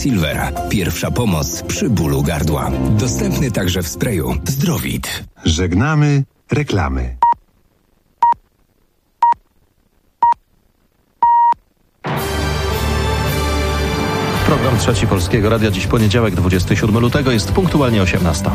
Silver. Pierwsza pomoc przy bólu gardła. Dostępny także w sprayu Zdrowit. Żegnamy reklamy. Program Trzeci Polskiego Radia. Dziś poniedziałek, 27 lutego, jest punktualnie 18.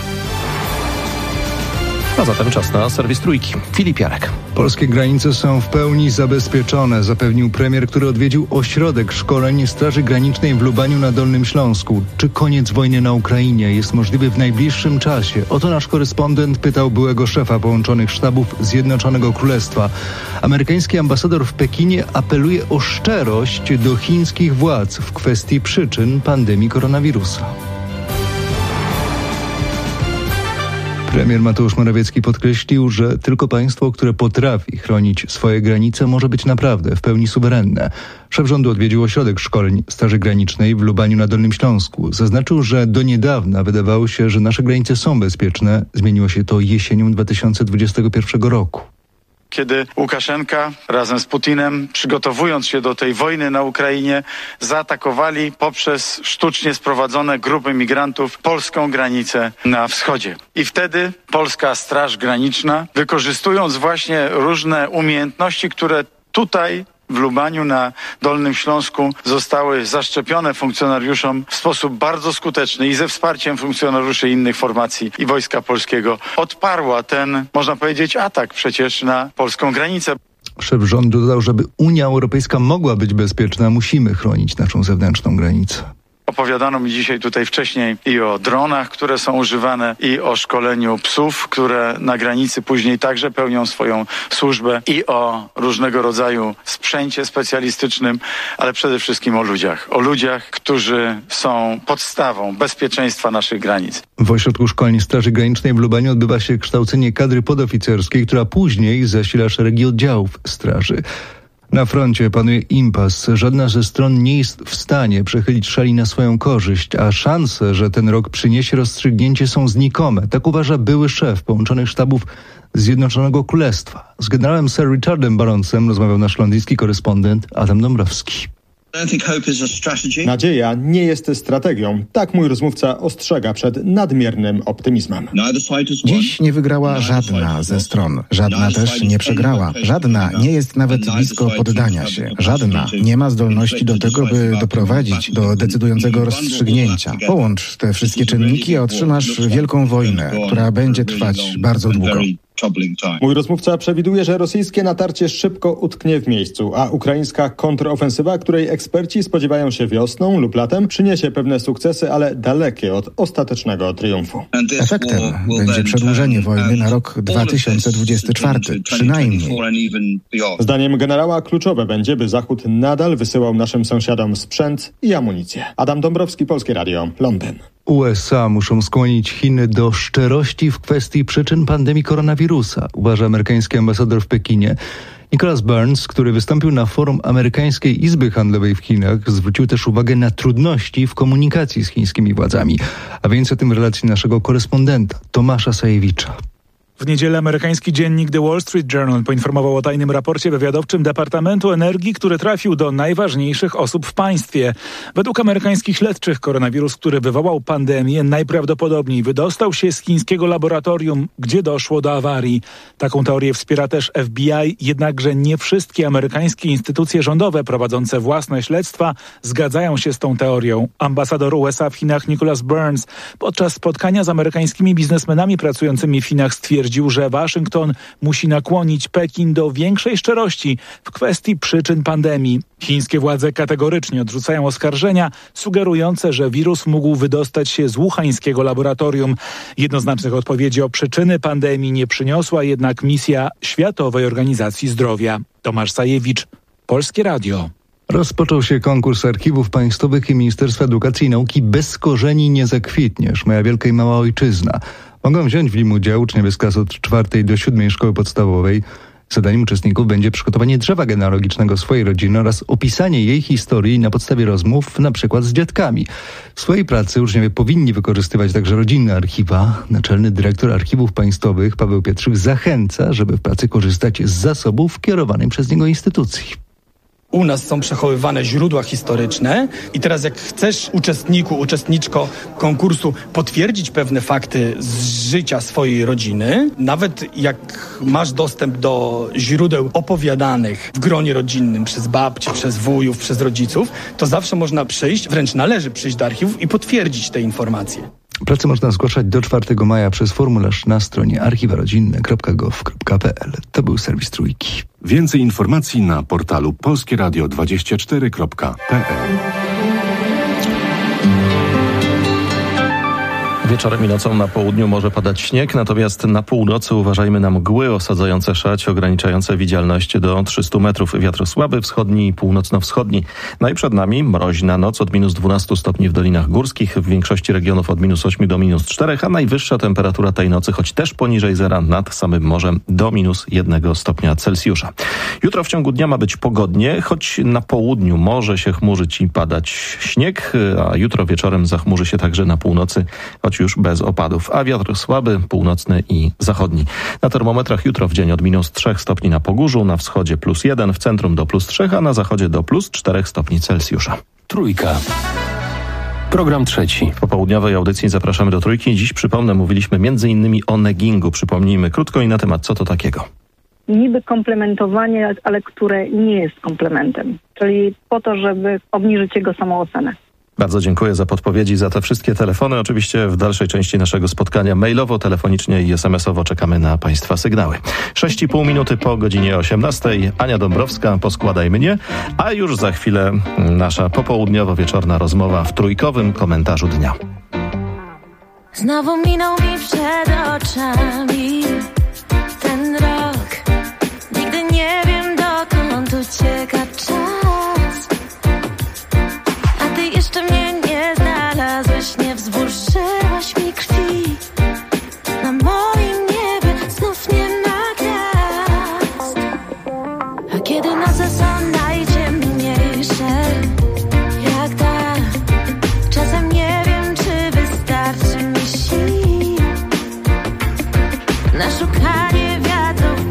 A zatem czas na serwis Trójki. Filip Jarek. Polskie granice są w pełni zabezpieczone, zapewnił premier, który odwiedził ośrodek szkoleń Straży Granicznej w Lubaniu na Dolnym Śląsku. Czy koniec wojny na Ukrainie jest możliwy w najbliższym czasie? Oto nasz korespondent pytał byłego szefa połączonych sztabów Zjednoczonego Królestwa. Amerykański ambasador w Pekinie apeluje o szczerość do chińskich władz w kwestii przyczyn pandemii koronawirusa. Premier Mateusz Morawiecki podkreślił, że tylko państwo, które potrafi chronić swoje granice, może być naprawdę w pełni suwerenne. Szef rządu odwiedził ośrodek szkoleń Straży Granicznej w Lubaniu na Dolnym Śląsku. Zaznaczył, że do niedawna wydawało się, że nasze granice są bezpieczne. Zmieniło się to jesienią 2021 roku. Kiedy Łukaszenka razem z Putinem, przygotowując się do tej wojny na Ukrainie, zaatakowali poprzez sztucznie sprowadzone grupy migrantów polską granicę na wschodzie. I wtedy polska Straż Graniczna, wykorzystując właśnie różne umiejętności, które tutaj w Lubaniu na Dolnym Śląsku zostały zaszczepione funkcjonariuszom w sposób bardzo skuteczny i ze wsparciem funkcjonariuszy innych formacji i Wojska Polskiego, odparła ten, można powiedzieć, atak przecież na polską granicę. Szef rządu dodał, żeby Unia Europejska mogła być bezpieczna, musimy chronić naszą zewnętrzną granicę. Opowiadano mi dzisiaj tutaj wcześniej i o dronach, które są używane, i o szkoleniu psów, które na granicy później także pełnią swoją służbę, i o różnego rodzaju sprzęcie specjalistycznym, ale przede wszystkim o ludziach. O ludziach, którzy są podstawą bezpieczeństwa naszych granic. W Ośrodku Szkoleń Straży Granicznej w Lubaniu odbywa się kształcenie kadry podoficerskiej, która później zasila szeregi oddziałów straży. Na froncie panuje impas. Żadna ze stron nie jest w stanie przechylić szali na swoją korzyść, a szanse, że ten rok przyniesie rozstrzygnięcie, są znikome. Tak uważa były szef połączonych sztabów Zjednoczonego Królestwa. Z generałem Sir Richardem Baronsem rozmawiał nasz londyński korespondent Adam Dąbrowski. Nadzieja nie jest strategią. Tak mój rozmówca ostrzega przed nadmiernym optymizmem. Dziś nie wygrała żadna ze stron. Żadna też nie przegrała. Żadna nie jest nawet blisko poddania się. Żadna nie ma zdolności do tego, by doprowadzić do decydującego rozstrzygnięcia. Połącz te wszystkie czynniki, a otrzymasz wielką wojnę, która będzie trwać bardzo długo. Mój rozmówca przewiduje, że rosyjskie natarcie szybko utknie w miejscu, a ukraińska kontrofensywa, której eksperci spodziewają się wiosną lub latem, przyniesie pewne sukcesy, ale dalekie od ostatecznego triumfu. Efektem będzie przedłużenie wojny na rok 2024, przynajmniej. Zdaniem generała kluczowe będzie, by Zachód nadal wysyłał naszym sąsiadom sprzęt i amunicję. Adam Dąbrowski, Polskie Radio, Londyn. USA muszą skłonić Chiny do szczerości w kwestii przyczyn pandemii koronawirusa, uważa amerykański ambasador w Pekinie. Nicholas Burns, który wystąpił na forum Amerykańskiej Izby Handlowej w Chinach, zwrócił też uwagę na trudności w komunikacji z chińskimi władzami. A więcej o tym w relacji naszego korespondenta Tomasza Sajewicza. W niedzielę amerykański dziennik The Wall Street Journal poinformował o tajnym raporcie wywiadowczym Departamentu Energii, który trafił do najważniejszych osób w państwie. Według amerykańskich śledczych koronawirus, który wywołał pandemię, najprawdopodobniej wydostał się z chińskiego laboratorium, gdzie doszło do awarii. Taką teorię wspiera też FBI, jednakże nie wszystkie amerykańskie instytucje rządowe prowadzące własne śledztwa zgadzają się z tą teorią. Ambasador USA w Chinach Nicholas Burns podczas spotkania z amerykańskimi biznesmenami pracującymi w Chinach stwierdził, że Waszyngton musi nakłonić Pekin do większej szczerości w kwestii przyczyn pandemii. Chińskie władze kategorycznie odrzucają oskarżenia sugerujące, że wirus mógł wydostać się z wuhańskiego laboratorium. Jednoznacznych odpowiedzi o przyczyny pandemii nie przyniosła jednak misja Światowej Organizacji Zdrowia. Tomasz Sajewicz, Polskie Radio. Rozpoczął się konkurs archiwów państwowych i Ministerstwa Edukacji i Nauki Bez korzeni nie zakwitniesz. Moja wielka i mała ojczyzna. Mogą wziąć w nim udział uczniowie z klas od 4 do 7 szkoły podstawowej. Zadaniem uczestników będzie przygotowanie drzewa genealogicznego swojej rodziny oraz opisanie jej historii na podstawie rozmów, na przykład z dziadkami. W swojej pracy uczniowie powinni wykorzystywać także rodzinne archiwa. Naczelny dyrektor Archiwów Państwowych Paweł Pietrzyk zachęca, żeby w pracy korzystać z zasobów kierowanej przez niego instytucji. u nas są przechowywane źródła historyczne i teraz jak chcesz uczestniczko konkursu potwierdzić pewne fakty z życia swojej rodziny, nawet jak masz dostęp do źródeł opowiadanych w gronie rodzinnym przez babci, przez wujów, przez rodziców, to zawsze można przyjść, wręcz należy przyjść do archiwów i potwierdzić te informacje. Prace można zgłaszać do 4 maja przez formularz na stronie archiwarodzinne.gov.pl. To był serwis Trójki. Więcej informacji na portalu polskieradio24.pl. Wieczorem i nocą na południu może padać śnieg, natomiast na północy uważajmy na mgły osadzające szać, ograniczające widzialność do 300 metrów. Wiatr słaby, wschodni i północno-wschodni. No i przed nami mroźna noc od minus 12 stopni w dolinach górskich, w większości regionów od minus 8 do minus 4, a najwyższa temperatura tej nocy, choć też poniżej zera nad samym morzem, do minus 1 stopnia Celsjusza. Jutro w ciągu dnia ma być pogodnie, choć na południu może się chmurzyć i padać śnieg, a jutro wieczorem zachmurzy się także na północy, choć już bez opadów, a wiatr słaby, północny i zachodni. Na termometrach jutro w dzień od minus 3 stopni na Pogórzu, na wschodzie plus 1, w centrum do plus 3, a na zachodzie do plus 4 stopni Celsjusza. Trójka. Program trzeci. W popołudniowej audycji zapraszamy do Trójki. Dziś, przypomnę, mówiliśmy m.in. o neggingu. Przypomnijmy krótko i na temat, co to takiego. Niby komplementowanie, ale które nie jest komplementem. Czyli po to, żeby obniżyć jego samoocenę. Bardzo dziękuję za podpowiedzi, za te wszystkie telefony. Oczywiście w dalszej części naszego spotkania mailowo, telefonicznie i SMS-owo czekamy na Państwa sygnały. 6,5 minuty po godzinie 18. Ania Dąbrowska, poskładaj mnie, a już za chwilę nasza popołudniowo-wieczorna rozmowa w trójkowym komentarzu dnia. Znowu minął mi przed oczami ten rok. Nigdy nie wiem, dokąd ucieka czas. Jeszcze mnie nie znalazłeś, nie wzburzyłaś mi krwi. Na moim niebie znów nie ma gwiazd. A kiedy noce są najciemniejsze, jak ta, czasem nie wiem, czy wystarczy mi sił na szukanie wiatrów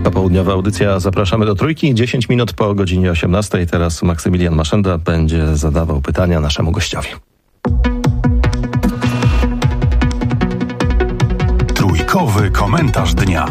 Popołudniowa audycja Zapraszamy do Trójki. 10 minut po godzinie 18. Teraz Maksymilian Maszenda będzie zadawał pytania naszemu gościowi. Trójkowy komentarz dnia.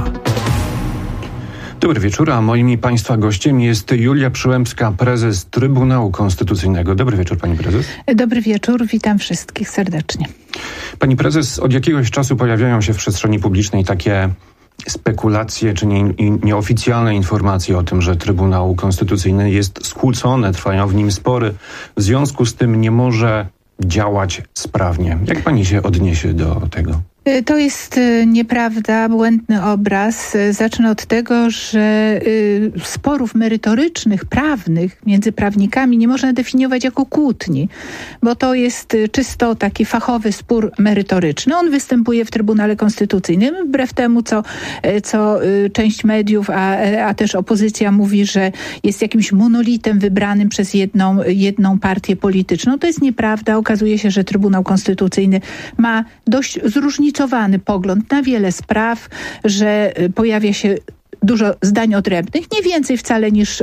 Dobry wieczór, a moim i Państwa gościem jest Julia Przyłębska, prezes Trybunału Konstytucyjnego. Dobry wieczór, pani prezes. Dobry wieczór, witam wszystkich serdecznie. Pani prezes, od jakiegoś czasu pojawiają się w przestrzeni publicznej takie spekulacje czy nieoficjalne informacje o tym, że Trybunał Konstytucyjny jest skłócony, trwają w nim spory. W związku z tym nie może działać sprawnie. Jak pani się odniesie do tego? To jest nieprawda, błędny obraz. Zacznę od tego, że sporów merytorycznych, prawnych między prawnikami nie można definiować jako kłótni, bo to jest czysto taki fachowy spór merytoryczny. On występuje w Trybunale Konstytucyjnym, wbrew temu, co część mediów, a też opozycja mówi, że jest jakimś monolitem wybranym przez jedną partię polityczną. To jest nieprawda. Okazuje się, że Trybunał Konstytucyjny ma dość zróżnicowany pogląd na wiele spraw, że pojawia się dużo zdań odrębnych, nie więcej wcale niż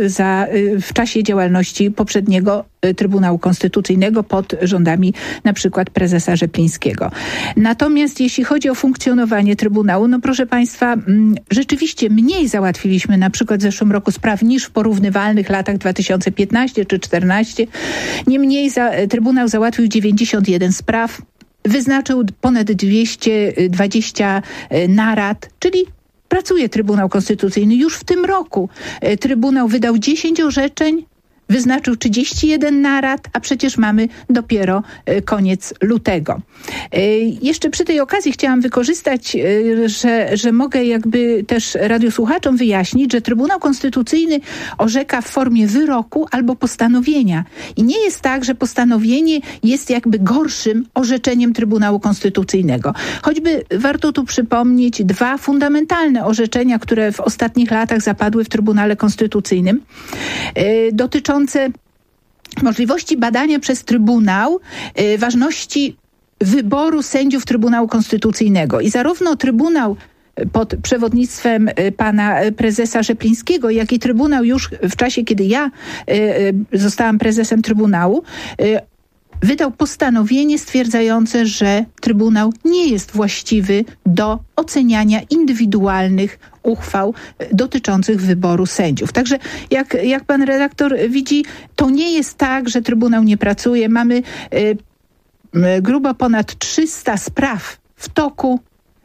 w czasie działalności poprzedniego Trybunału Konstytucyjnego pod rządami na przykład prezesa Rzeplińskiego. Natomiast jeśli chodzi o funkcjonowanie Trybunału, no proszę Państwa, rzeczywiście mniej załatwiliśmy na przykład w zeszłym roku spraw niż w porównywalnych latach 2015 czy 2014. Niemniej Trybunał załatwił 91 spraw, wyznaczył ponad 220 narad, czyli pracuje Trybunał Konstytucyjny. Już w tym roku Trybunał wydał 10 orzeczeń, wyznaczył 31 narad, a przecież mamy dopiero koniec lutego. Jeszcze przy tej okazji chciałam wykorzystać, że mogę jakby też radiosłuchaczom wyjaśnić, że Trybunał Konstytucyjny orzeka w formie wyroku albo postanowienia. I nie jest tak, że postanowienie jest jakby gorszym orzeczeniem Trybunału Konstytucyjnego. Choćby warto tu przypomnieć 2 fundamentalne orzeczenia, które w ostatnich latach zapadły w Trybunale Konstytucyjnym, dotyczące możliwości badania przez Trybunał ważności wyboru sędziów Trybunału Konstytucyjnego. I zarówno Trybunał pod przewodnictwem pana prezesa Rzeplińskiego, jak i Trybunał już w czasie, kiedy ja zostałam prezesem Trybunału, wydał postanowienie stwierdzające, że Trybunał nie jest właściwy do oceniania indywidualnych uchwał dotyczących wyboru sędziów. Także jak pan redaktor widzi, to nie jest tak, że Trybunał nie pracuje. Mamy grubo ponad 300 spraw w toku,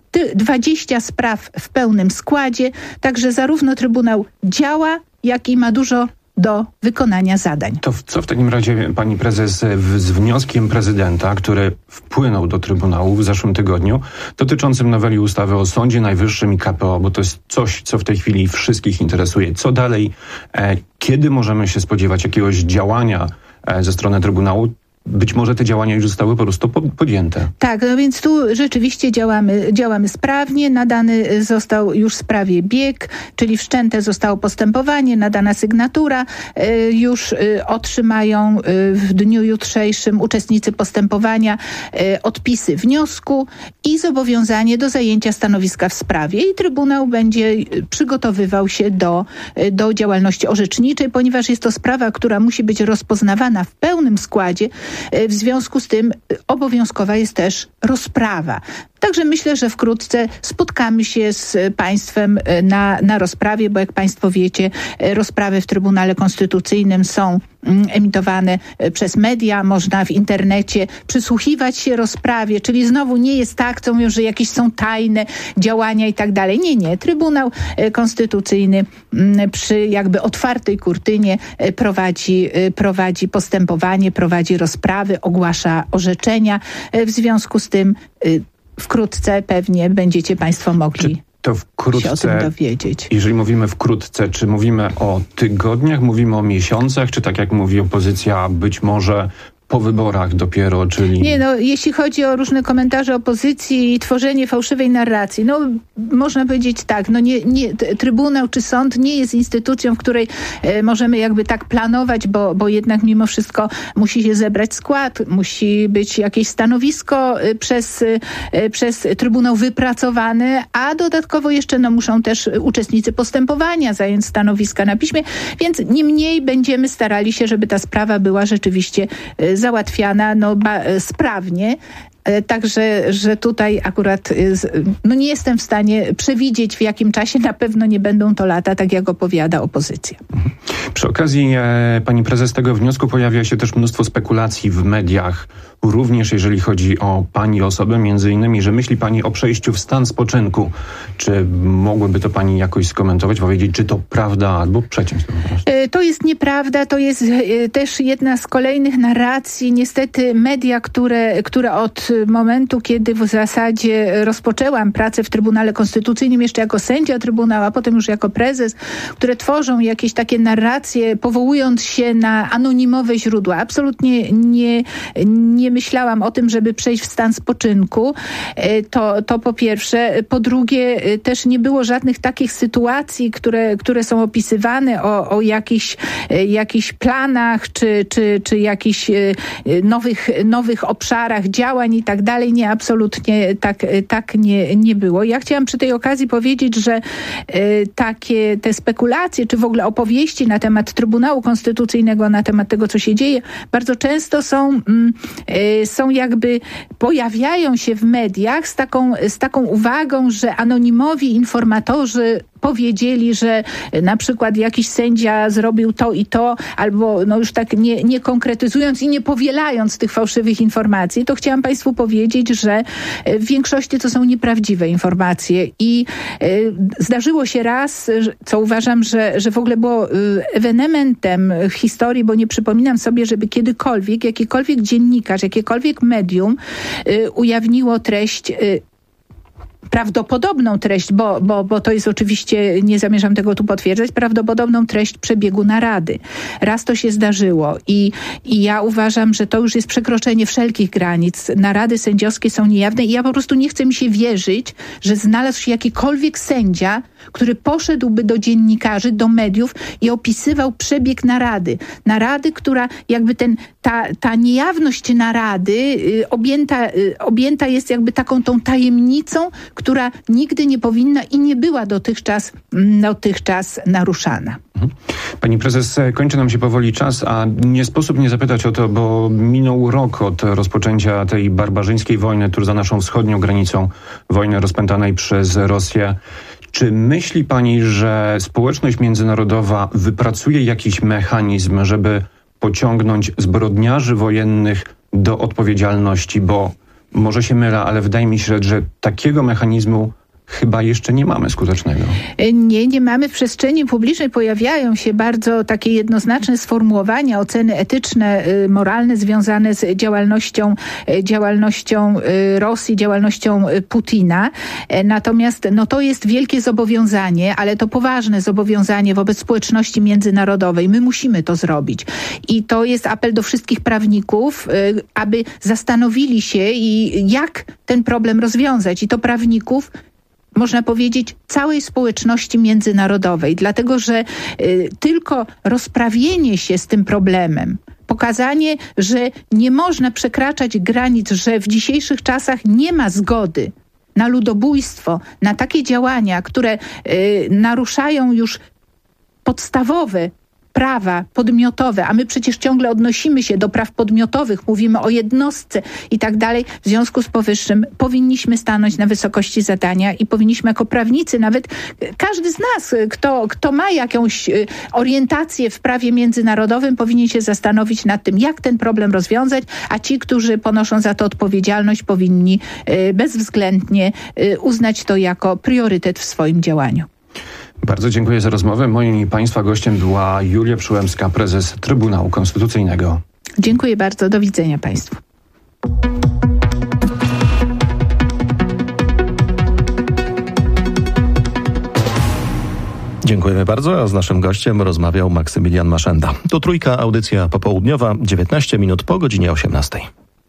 20 spraw w pełnym składzie. Także zarówno Trybunał działa, jak i ma dużo do wykonania zadań. To co w takim razie, pani prezes, z wnioskiem prezydenta, który wpłynął do Trybunału w zeszłym tygodniu, dotyczącym noweli ustawy o Sądzie Najwyższym i KPO, bo to jest coś, co w tej chwili wszystkich interesuje. Co dalej? Kiedy możemy się spodziewać jakiegoś działania ze strony Trybunału? Być może te działania już zostały po prostu podjęte. Tak, no więc tu rzeczywiście działamy sprawnie. Nadany został już sprawie bieg, czyli wszczęte zostało postępowanie, nadana sygnatura. Już otrzymają w dniu jutrzejszym uczestnicy postępowania odpisy wniosku i zobowiązanie do zajęcia stanowiska w sprawie. I Trybunał będzie przygotowywał się do działalności orzeczniczej, ponieważ jest to sprawa, która musi być rozpoznawana w pełnym składzie. W związku z tym obowiązkowa jest też rozprawa. Także myślę, że wkrótce spotkamy się z państwem na rozprawie, bo jak państwo wiecie, rozprawy w Trybunale Konstytucyjnym są emitowane przez media, można w internecie przysłuchiwać się rozprawie, czyli znowu nie jest tak, co mówią, że jakieś są tajne działania i tak dalej. Nie. Trybunał Konstytucyjny przy jakby otwartej kurtynie prowadzi postępowanie, prowadzi rozprawy, ogłasza orzeczenia. W związku z tym wkrótce pewnie będziecie państwo mogli się o tym dowiedzieć. Jeżeli mówimy wkrótce, czy mówimy o tygodniach, mówimy o miesiącach, czy tak jak mówi opozycja, być może po wyborach dopiero, czyli... Nie, jeśli chodzi o różne komentarze opozycji i tworzenie fałszywej narracji, można powiedzieć tak, Trybunał czy sąd nie jest instytucją, w której możemy jakby tak planować, bo jednak mimo wszystko musi się zebrać skład, musi być jakieś stanowisko przez Trybunał wypracowane, a dodatkowo jeszcze muszą też uczestnicy postępowania zająć stanowiska na piśmie, więc niemniej będziemy starali się, żeby ta sprawa była rzeczywiście załatwiana sprawnie. Także, że tutaj akurat nie jestem w stanie przewidzieć, w jakim czasie. Na pewno nie będą to lata, tak jak opowiada opozycja. Przy okazji, pani prezes, tego wniosku pojawia się też mnóstwo spekulacji w mediach, również jeżeli chodzi o pani osobę, między innymi, że myśli pani o przejściu w stan spoczynku. Czy mogłaby to pani jakoś skomentować, powiedzieć, czy to prawda, albo przeciąć to po prostu? To jest nieprawda, to jest też jedna z kolejnych narracji. Niestety media, które od momentu, kiedy w zasadzie rozpoczęłam pracę w Trybunale Konstytucyjnym, jeszcze jako sędzia Trybunału, a potem już jako prezes, które tworzą jakieś takie narracje, powołując się na anonimowe źródła. Absolutnie nie myślałam o tym, żeby przejść w stan spoczynku. To po pierwsze. Po drugie, też nie było żadnych takich sytuacji, które są opisywane o jakichś planach, czy jakichś nowych obszarach działań i tak dalej. Nie, absolutnie tak nie było. Ja chciałam przy tej okazji powiedzieć, że te spekulacje, czy w ogóle opowieści na temat Trybunału Konstytucyjnego, na temat tego, co się dzieje, bardzo często są jakby, pojawiają się w mediach z taką uwagą, że anonimowi informatorzy powiedzieli, że na przykład jakiś sędzia zrobił to i to, albo już tak nie konkretyzując i nie powielając tych fałszywych informacji, to chciałam Państwu powiedzieć, że w większości to są nieprawdziwe informacje i zdarzyło się raz, co uważam, że w ogóle było ewenementem w historii, bo nie przypominam sobie, żeby jakikolwiek dziennikarz, jakiekolwiek medium ujawniło treść, prawdopodobną treść, bo to jest oczywiście, nie zamierzam tego tu potwierdzać, prawdopodobną treść przebiegu narady. Raz to się zdarzyło i ja uważam, że to już jest przekroczenie wszelkich granic. Narady sędziowskie są niejawne i ja po prostu nie chcę mi się wierzyć, że znalazł się jakikolwiek sędzia, który poszedłby do dziennikarzy, do mediów i opisywał przebieg narady. Narady, która jakby ta niejawność narady objęta jest jakby taką tą tajemnicą, która nigdy nie powinna i nie była dotychczas naruszana. Pani prezes, kończy nam się powoli czas, a nie sposób nie zapytać o to, bo minął rok od rozpoczęcia tej barbarzyńskiej wojny tuż za naszą wschodnią granicą, wojny rozpętanej przez Rosję. Czy myśli pani, że społeczność międzynarodowa wypracuje jakiś mechanizm, żeby pociągnąć zbrodniarzy wojennych do odpowiedzialności? Bo może się mylę, ale wydaje mi się, że takiego mechanizmu chyba jeszcze nie mamy skutecznego. Nie mamy. W przestrzeni publicznej pojawiają się bardzo takie jednoznaczne sformułowania, oceny etyczne, moralne związane z działalnością Rosji, działalnością Putina. Natomiast to jest wielkie zobowiązanie, ale to poważne zobowiązanie wobec społeczności międzynarodowej. My musimy to zrobić. I to jest apel do wszystkich prawników, aby zastanowili się jak ten problem rozwiązać. I to prawników, można powiedzieć, całej społeczności międzynarodowej, dlatego że tylko rozprawienie się z tym problemem, pokazanie, że nie można przekraczać granic, że w dzisiejszych czasach nie ma zgody na ludobójstwo, na takie działania, które naruszają już podstawowe prawa podmiotowe, a my przecież ciągle odnosimy się do praw podmiotowych, mówimy o jednostce i tak dalej. W związku z powyższym powinniśmy stanąć na wysokości zadania i powinniśmy jako prawnicy, nawet każdy z nas, kto ma jakąś orientację w prawie międzynarodowym, powinien się zastanowić nad tym, jak ten problem rozwiązać, a ci, którzy ponoszą za to odpowiedzialność, powinni bezwzględnie uznać to jako priorytet w swoim działaniu. Bardzo dziękuję za rozmowę. Moim i Państwa gościem była Julia Przyłębska, prezes Trybunału Konstytucyjnego. Dziękuję bardzo. Do widzenia Państwu. Dziękujemy bardzo, a z naszym gościem rozmawiał Maksymilian Maszenda. To Trójka, audycja popołudniowa, 19 minut po godzinie 18.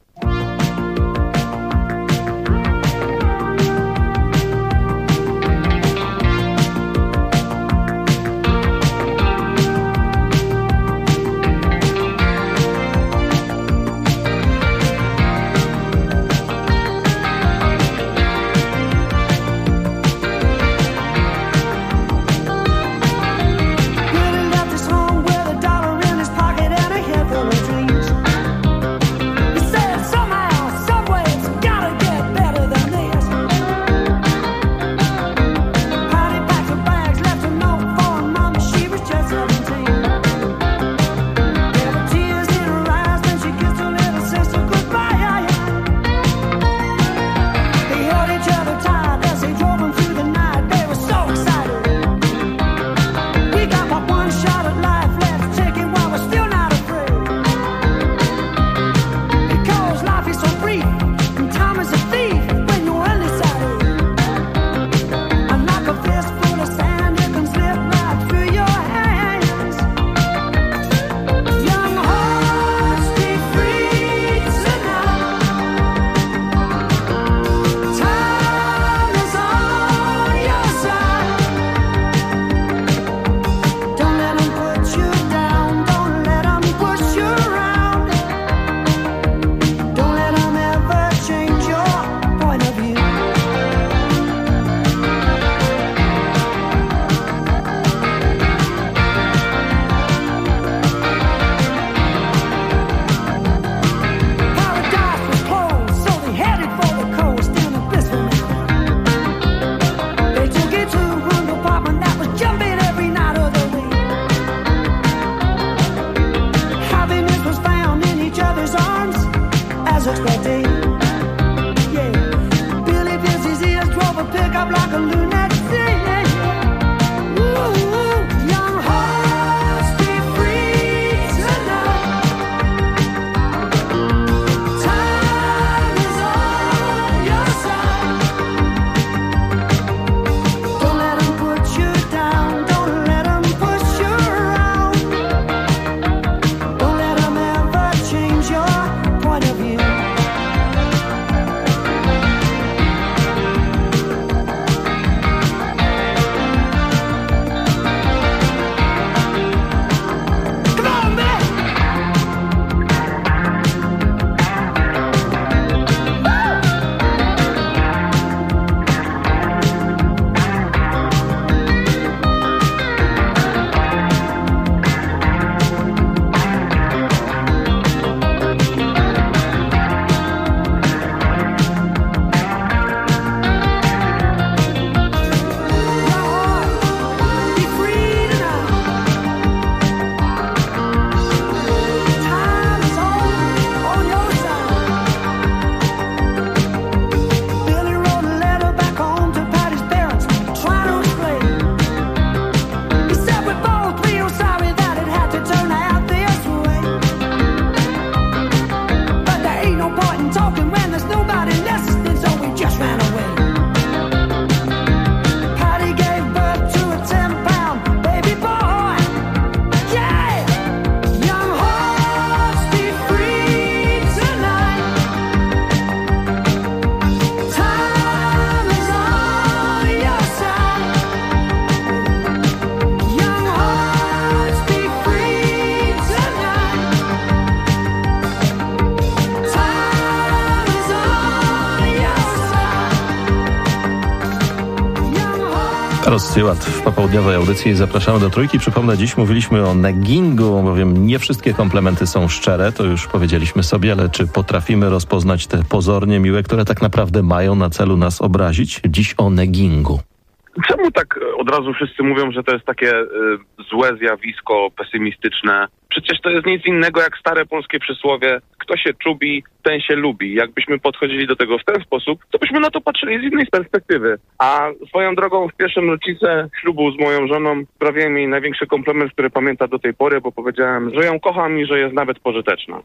Rod Stewart w popołudniowej audycji. Zapraszamy do Trójki. Przypomnę, dziś mówiliśmy o naggingu, bowiem nie wszystkie komplementy są szczere, to już powiedzieliśmy sobie, ale czy potrafimy rozpoznać te pozornie miłe, które tak naprawdę mają na celu nas obrazić? Dziś o naggingu. Czemu tak od razu wszyscy mówią, że to jest takie złe zjawisko, pesymistyczne? Przecież to jest nic innego jak stare polskie przysłowie: kto się czubi, ten się lubi. Jakbyśmy podchodzili do tego w ten sposób, to byśmy na to patrzyli z innej perspektywy. A swoją drogą w pierwszą rocznicę ślubu z moją żoną sprawiłem jej największy komplement, który pamięta do tej pory, bo powiedziałem, że ją kocham i że jest nawet pożyteczna.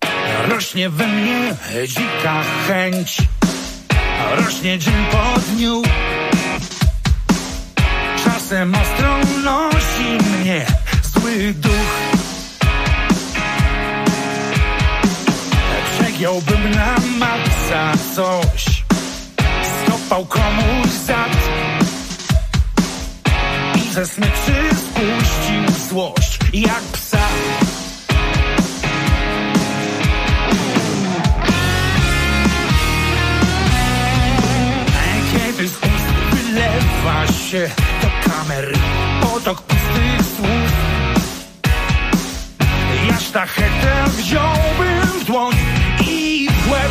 Rośnie we mnie dzika chęć, rośnie dzień po dniu. Czas Czasem ostro nosi mnie zły duch. Przegiąłbym na maksa coś, skopał komuś zad i ze smyczy spuścił złość jak psa. Kiedy z ust wylewa się do kamery potok pustych słów, ja sztachetę wziąłbym w dłoń i w łeb.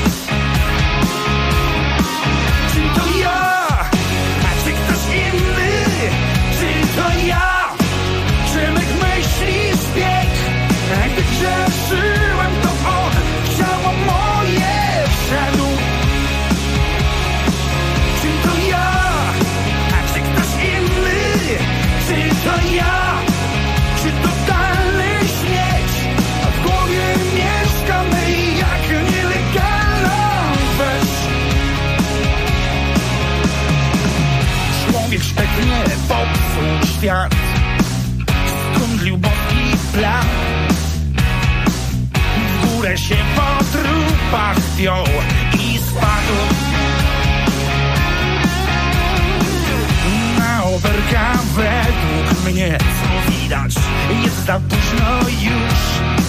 Czy to ja, a czy ktoś inny? Czy to ja? Czy mych myśli zbieg? Gdy grzeszyłem, to on w ciało moje wszedł. Czy to ja, a czy ktoś inny? Czy to ja? Czy totalny śmieć? A w głowie mieszkamy jak nielegalna wesz. Człowiek szpetnie popsuł świat, skundlił boski plan. W górę się po trupach wpiął i spadł. Na oberka według mnie, co widać, jest za późno już.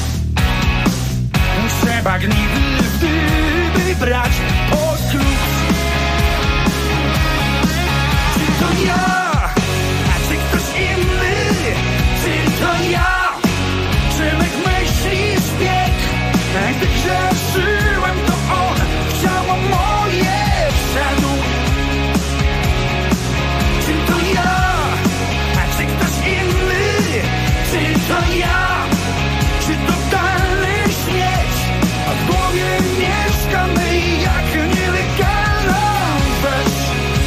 Trzeba gnidy w dyby brać pod klucz. Czy to ja, a czy ktoś inny? Czy to ja? Czy mych myśli zbieg? Gdy grzeszyłem, to on w ciało moje wszedł. Czy to ja, a czy ktoś inny? Czy to ja? Czy totalny śmieć? A w głowie mieszkamy jak nielegalna wesz.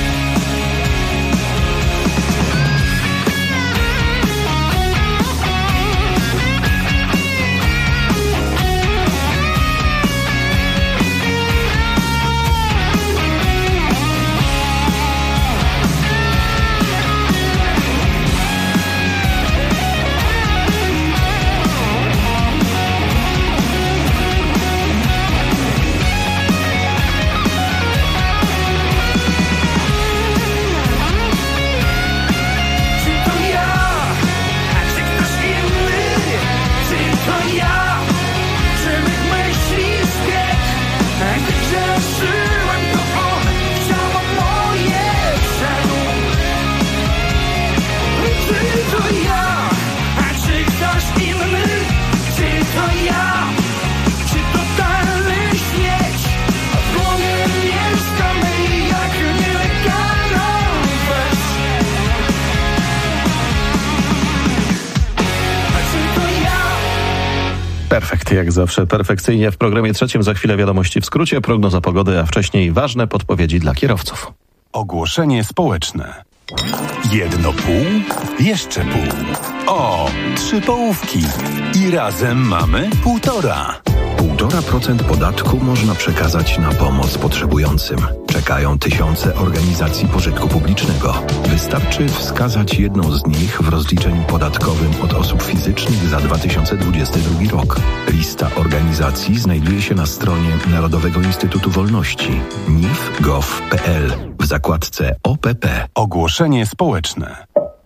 Perfekt, jak zawsze perfekcyjnie w programie trzecim. Za chwilę wiadomości w skrócie, prognoza pogody, a wcześniej ważne podpowiedzi dla kierowców. Ogłoszenie społeczne. Jedno pół, jeszcze pół. O, 3 połówki. I razem mamy 1,5. 1,5% podatku można przekazać na pomoc potrzebującym. Czekają tysiące organizacji pożytku publicznego. Wystarczy wskazać jedną z nich w rozliczeniu podatkowym od osób fizycznych za 2022 rok. Lista organizacji znajduje się na stronie Narodowego Instytutu Wolności nif.gov.pl w zakładce OPP. Ogłoszenie społeczne.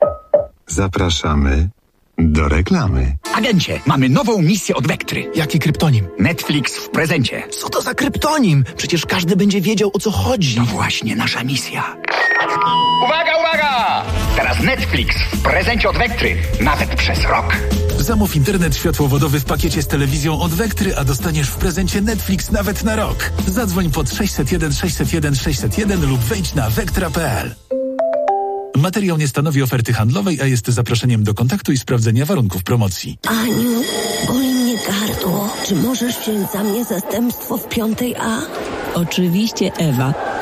Zapraszamy do reklamy. Agencie, mamy nową misję od Vectry. Jaki kryptonim? Netflix w prezencie. Co to za kryptonim? Przecież każdy będzie wiedział, o co chodzi. To właśnie nasza misja. Uwaga, uwaga! Teraz Netflix w prezencie od Vectry. Nawet przez rok. Zamów internet światłowodowy w pakiecie z telewizją od Vectry, a dostaniesz w prezencie Netflix nawet na rok. Zadzwoń pod 601 601 601 lub wejdź na vectra.pl. Materiał nie stanowi oferty handlowej, a jest zaproszeniem do kontaktu i sprawdzenia warunków promocji. Aniu, boli mnie gardło. Czy możesz wziąć za mnie zastępstwo w 5A? Oczywiście, Ewa.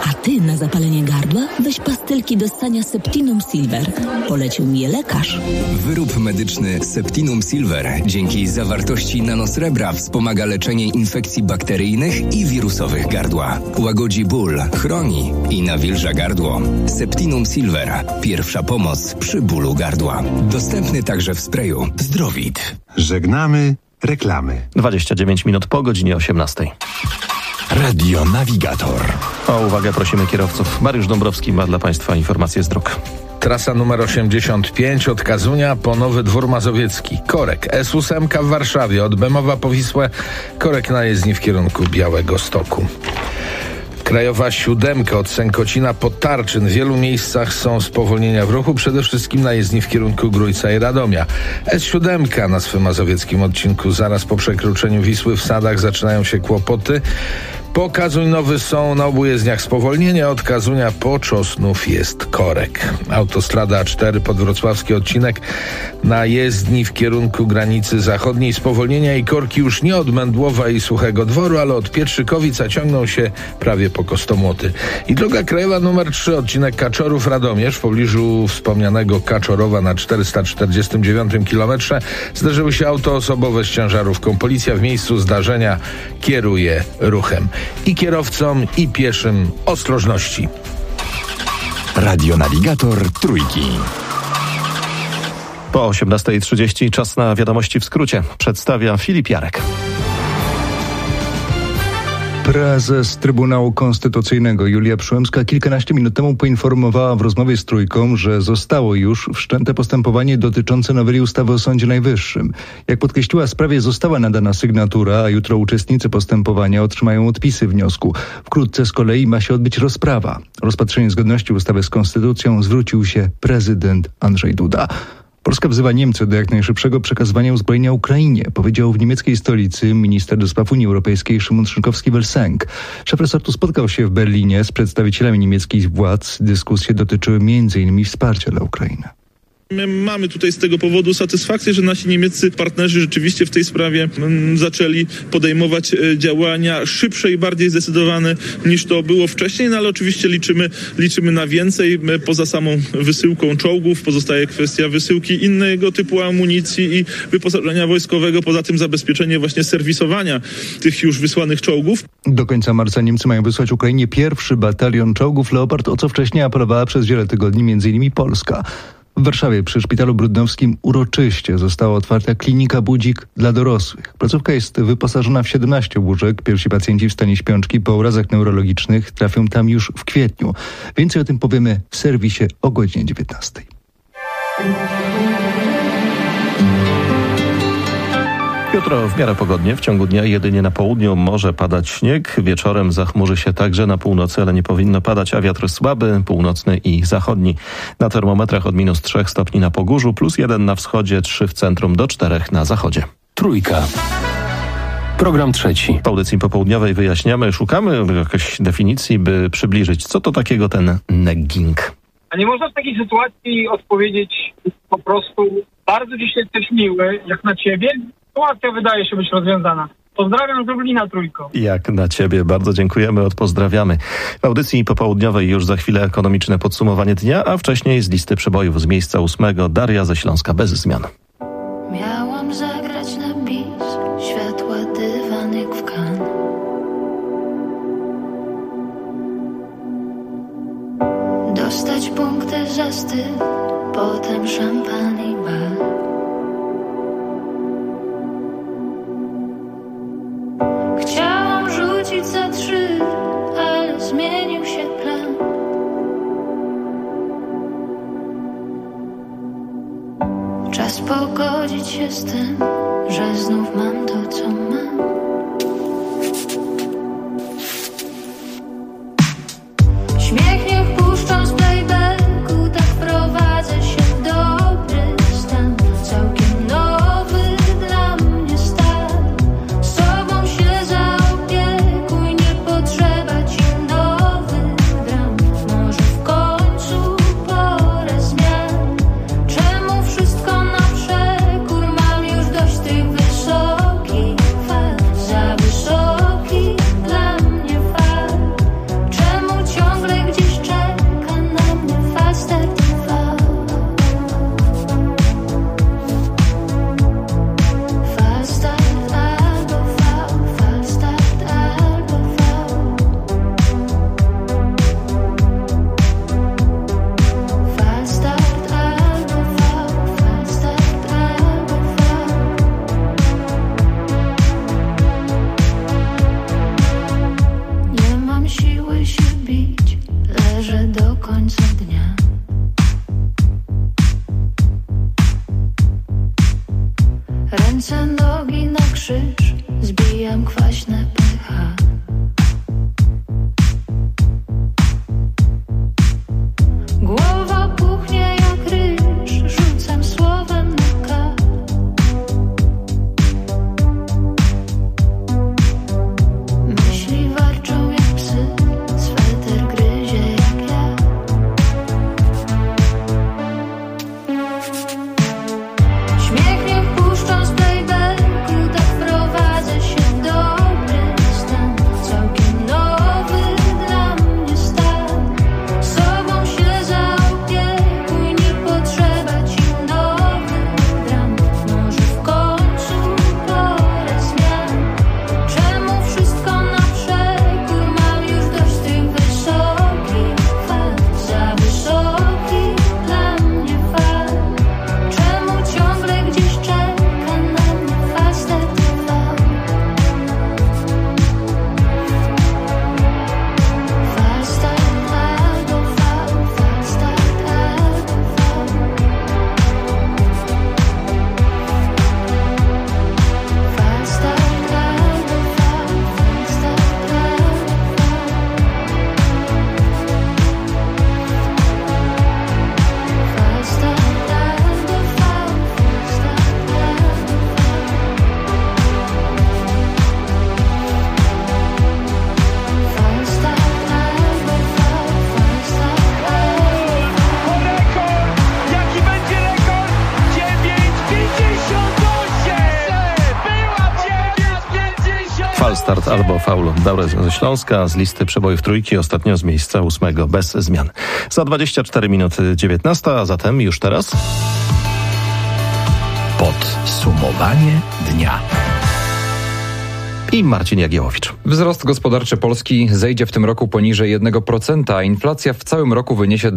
A ty na zapalenie gardła weź pastylki do ssania Septinum Silver. Polecił mi je lekarz. Wyrób medyczny Septinum Silver dzięki zawartości nanosrebra wspomaga leczenie infekcji bakteryjnych i wirusowych gardła. Łagodzi ból, chroni i nawilża gardło. Septinum Silver. Pierwsza pomoc przy bólu gardła. Dostępny także w sprayu Zdrowit. Żegnamy reklamy. 29 minut po godzinie 18. Radio Navigator. O uwagę prosimy kierowców. Mariusz Dąbrowski ma dla Państwa informacje z dróg. Trasa numer 85 od Kazunia po Nowy Dwór Mazowiecki. Korek S8 w Warszawie od Bemowa po Wisłę. Korek na jezdni w kierunku Białegostoku. Krajowa 7 od Sękocina po Tarczyn. W wielu miejscach są spowolnienia w ruchu, przede wszystkim na jezdni w kierunku Grójca i Radomia. S7 na swym mazowieckim odcinku. Zaraz po przekroczeniu Wisły w Sadach zaczynają się kłopoty. Po Kazuń Nowy są na obu jezdniach spowolnienia. Od Kazunia po Czosnów jest korek. Autostrada A4 podwrocławski odcinek na jezdni w kierunku granicy zachodniej. Spowolnienia i korki już nie od Mędłowa i Suchego Dworu, ale od Pietrzykowic, a ciągną się prawie po Kostomłoty. I droga krajowa numer 3, odcinek Kaczorów-Radomierz w pobliżu wspomnianego Kaczorowa na 449 kilometrze zdarzyły się auto osobowe z ciężarówką. Policja w miejscu zdarzenia kieruje ruchem. I kierowcom, i pieszym ostrożności. Radio Navigator Trójki. Po 18:30 czas na wiadomości w skrócie. Przedstawia Filip Jarek. Prezes Trybunału Konstytucyjnego Julia Przyłębska kilkanaście minut temu poinformowała w rozmowie z Trójką, że zostało już wszczęte postępowanie dotyczące noweli ustawy o Sądzie Najwyższym. Jak podkreśliła, sprawie została nadana sygnatura, a jutro uczestnicy postępowania otrzymają odpisy wniosku. Wkrótce z kolei ma się odbyć rozprawa. Rozpatrzenie zgodności ustawy z Konstytucją zwrócił się prezydent Andrzej Duda. Polska wzywa Niemcy do jak najszybszego przekazywania uzbrojenia Ukrainie, powiedział w niemieckiej stolicy minister do spraw Unii Europejskiej Szymon Szynkowski-Welsenk. Szef resortu spotkał się w Berlinie z przedstawicielami niemieckich władz. Dyskusje dotyczyły m.in. wsparcia dla Ukrainy. My mamy tutaj z tego powodu satysfakcję, że nasi niemieccy partnerzy rzeczywiście w tej sprawie zaczęli podejmować działania szybsze i bardziej zdecydowane niż to było wcześniej, no ale oczywiście liczymy na więcej. Poza samą wysyłką czołgów pozostaje kwestia wysyłki innego typu amunicji i wyposażenia wojskowego, poza tym zabezpieczenie właśnie serwisowania tych już wysłanych czołgów. Do końca marca Niemcy mają wysłać Ukrainie pierwszy batalion czołgów Leopard, o co wcześniej apelowała przez wiele tygodni m.in. Polska. W Warszawie przy Szpitalu Brudnowskim uroczyście została otwarta klinika Budzik dla dorosłych. Placówka jest wyposażona w 17 łóżek. Pierwsi pacjenci w stanie śpiączki po urazach neurologicznych trafią tam już w kwietniu. Więcej o tym powiemy w serwisie o godzinie 19. Jutro w miarę pogodnie, w ciągu dnia jedynie na południu może padać śnieg. Wieczorem zachmurzy się także na północy, ale nie powinno padać, a wiatr słaby, północny i zachodni. Na termometrach od -3 stopni na Pogórzu, +1 na wschodzie, 3 w centrum, do 4 na zachodzie. Trójka. Program trzeci. W audycji popołudniowej wyjaśniamy, szukamy jakiejś definicji, by przybliżyć, co to takiego ten negging. A nie można w takiej sytuacji odpowiedzieć po prostu: bardzo dzisiaj jesteś miły, jak na ciebie. Sytuacja wydaje się być rozwiązana. Pozdrawiam z Lublina, Trójko. Jak na ciebie, bardzo dziękujemy, odpozdrawiamy. W audycji popołudniowej już za chwilę ekonomiczne podsumowanie dnia, a wcześniej z listy przebojów z miejsca 8 Daria ze Śląska bez zmian. Miałam zagrać na bis, światła dywanek w kan. Dostać punkty za styl, potem szampan i bar. Chciałam rzucić za 3, ale zmienił się plan. Czas pogodzić się z tym, że znów mam to, co mam. Śmiech niech puszczą z playbacku, tak wprowadzę się w dobry stan. Całkiem nowy dla mnie stan. Z sobą się zaopiekuj, nie potrzeba ci nowych dram. Może w końcu pora zmian. Czemu wszystko na przekór? Mam już dość tych wysokich fal. kwaśne pH. Głowa puchnie jak ryż, rzucam słowem na K. Myśli warczą jak psy, sweter gryzie jak ja. Śmiech nie wpuszczą z playbacku, tak wprowadzę się w dobry stan. Całkiem nowy dla mnie stan. Sobą się zaopiekuj, nie potrzeba ci nowych dram. Może w końcu pora zmian. Czemu wszystko na przekór? Mam już dość tych wysokich fal. Za wysokich dla mnie fal. Czemu ciągle gdzieś czeka na mnie Faster TV? Faster albo V, Faster albo V. Faster albo V, Faster Jaki będzie rekord? 9,58! Była 9,50! Falstart albo faul Daure ze Śląska z listy przebojów trójki, ostatnio z miejsca 8 bez zmian. Za 24 minuty 19, a zatem już teraz Podsumowanie dnia. i Marcin Jagiełowicz. Wzrost gospodarczy Polski zejdzie w tym roku poniżej 1%, a inflacja w całym roku wyniesie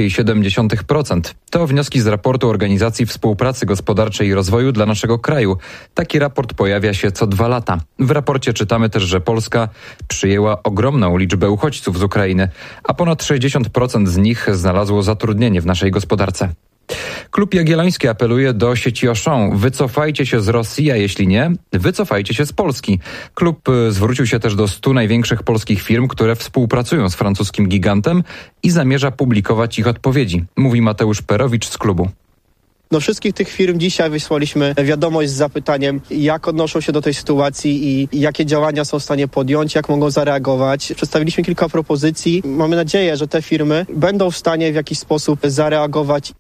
12,7%. To wnioski z raportu Organizacji Współpracy Gospodarczej i Rozwoju dla naszego kraju. Taki raport pojawia się co 2 lata. W raporcie czytamy też, że Polska przyjęła ogromną liczbę uchodźców z Ukrainy, a ponad 60% z nich znalazło zatrudnienie w naszej gospodarce. Klub Jagielloński apeluje do sieci Auchan: wycofajcie się z Rosji, a jeśli nie, wycofajcie się z Polski. Klub zwrócił się też do 100 największych polskich firm, które współpracują z francuskim gigantem i zamierza publikować ich odpowiedzi, mówi Mateusz Perowicz z klubu. Do wszystkich tych firm dzisiaj wysłaliśmy wiadomość z zapytaniem, jak odnoszą się do tej sytuacji i jakie działania są w stanie podjąć, jak mogą zareagować. Przedstawiliśmy kilka propozycji. Mamy nadzieję, że te firmy będą w stanie w jakiś sposób zareagować.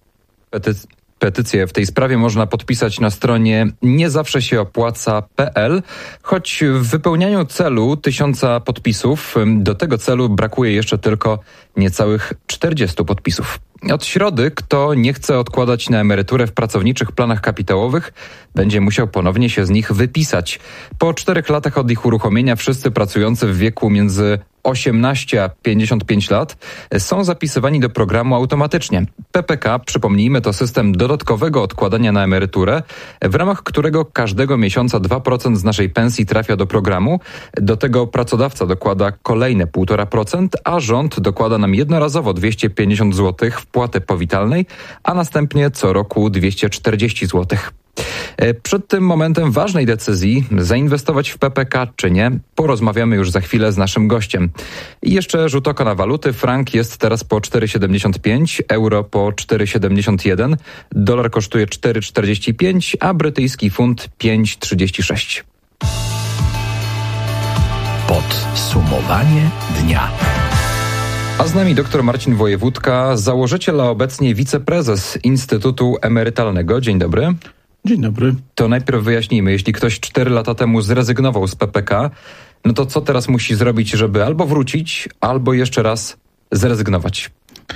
Petycję w tej sprawie można podpisać na stronie niezawszesieopłaca.pl, choć w wypełnianiu celu 1000 podpisów do tego celu brakuje jeszcze tylko niecałych 40 podpisów. Od środy, kto nie chce odkładać na emeryturę w pracowniczych planach kapitałowych, będzie musiał ponownie się z nich wypisać. Po 4 latach od ich uruchomienia wszyscy pracujący w wieku między 18 a 55 lat są zapisywani do programu automatycznie. PPK, przypomnijmy, to system dodatkowego odkładania na emeryturę, w ramach którego każdego miesiąca 2% z naszej pensji trafia do programu. Do tego pracodawca dokłada kolejne 1,5%, a rząd dokłada nam jednorazowo 250 zł wpłaty powitalnej, a następnie co roku 240 zł. Przed tym momentem ważnej decyzji, zainwestować w PPK czy nie, porozmawiamy już za chwilę z naszym gościem. I jeszcze rzut oka na waluty. Frank jest teraz po 4,75, euro po 4,71, dolar kosztuje 4,45, a brytyjski funt 5,36. Podsumowanie dnia. A z nami dr Marcin Wojewódka, założyciel, a obecnie wiceprezes Instytutu Emerytalnego. Dzień dobry. Dzień dobry. To najpierw wyjaśnijmy, jeśli ktoś 4 lata temu zrezygnował z PPK, no to co teraz musi zrobić, żeby albo wrócić, albo jeszcze raz zrezygnować?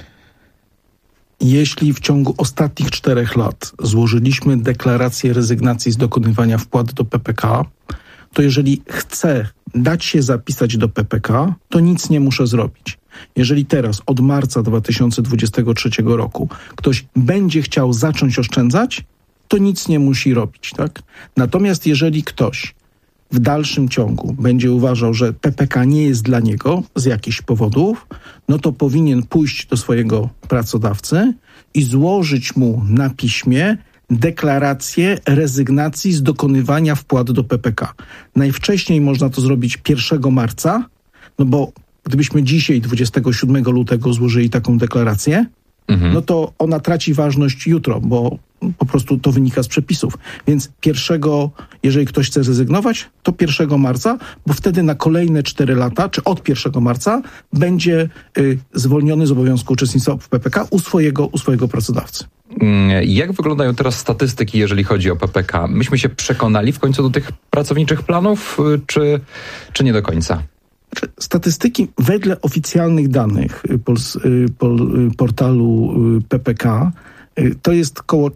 Jeśli w ciągu ostatnich 4 lat złożyliśmy deklarację rezygnacji z dokonywania wpłat do PPK, to jeżeli chcę dać się zapisać do PPK, to nic nie muszę zrobić. Jeżeli teraz od marca 2023 roku ktoś będzie chciał zacząć oszczędzać, to nic nie musi robić, tak? Natomiast jeżeli ktoś w dalszym ciągu będzie uważał, że PPK nie jest dla niego z jakichś powodów, no to powinien pójść do swojego pracodawcy i złożyć mu na piśmie deklarację rezygnacji z dokonywania wpłat do PPK. Najwcześniej można to zrobić 1 marca, no bo gdybyśmy dzisiaj, 27 lutego, złożyli taką deklarację, no to ona traci ważność jutro, bo po prostu to wynika z przepisów. Więc jeżeli ktoś chce rezygnować, to 1 marca, bo wtedy na kolejne 4 lata, czy od 1 marca, będzie zwolniony z obowiązku uczestnictwa w PPK u swojego pracodawcy. Jak wyglądają teraz statystyki, jeżeli chodzi o PPK? Myśmy się przekonali w końcu do tych pracowniczych planów, czy nie do końca? Statystyki wedle oficjalnych danych portalu PPK to jest około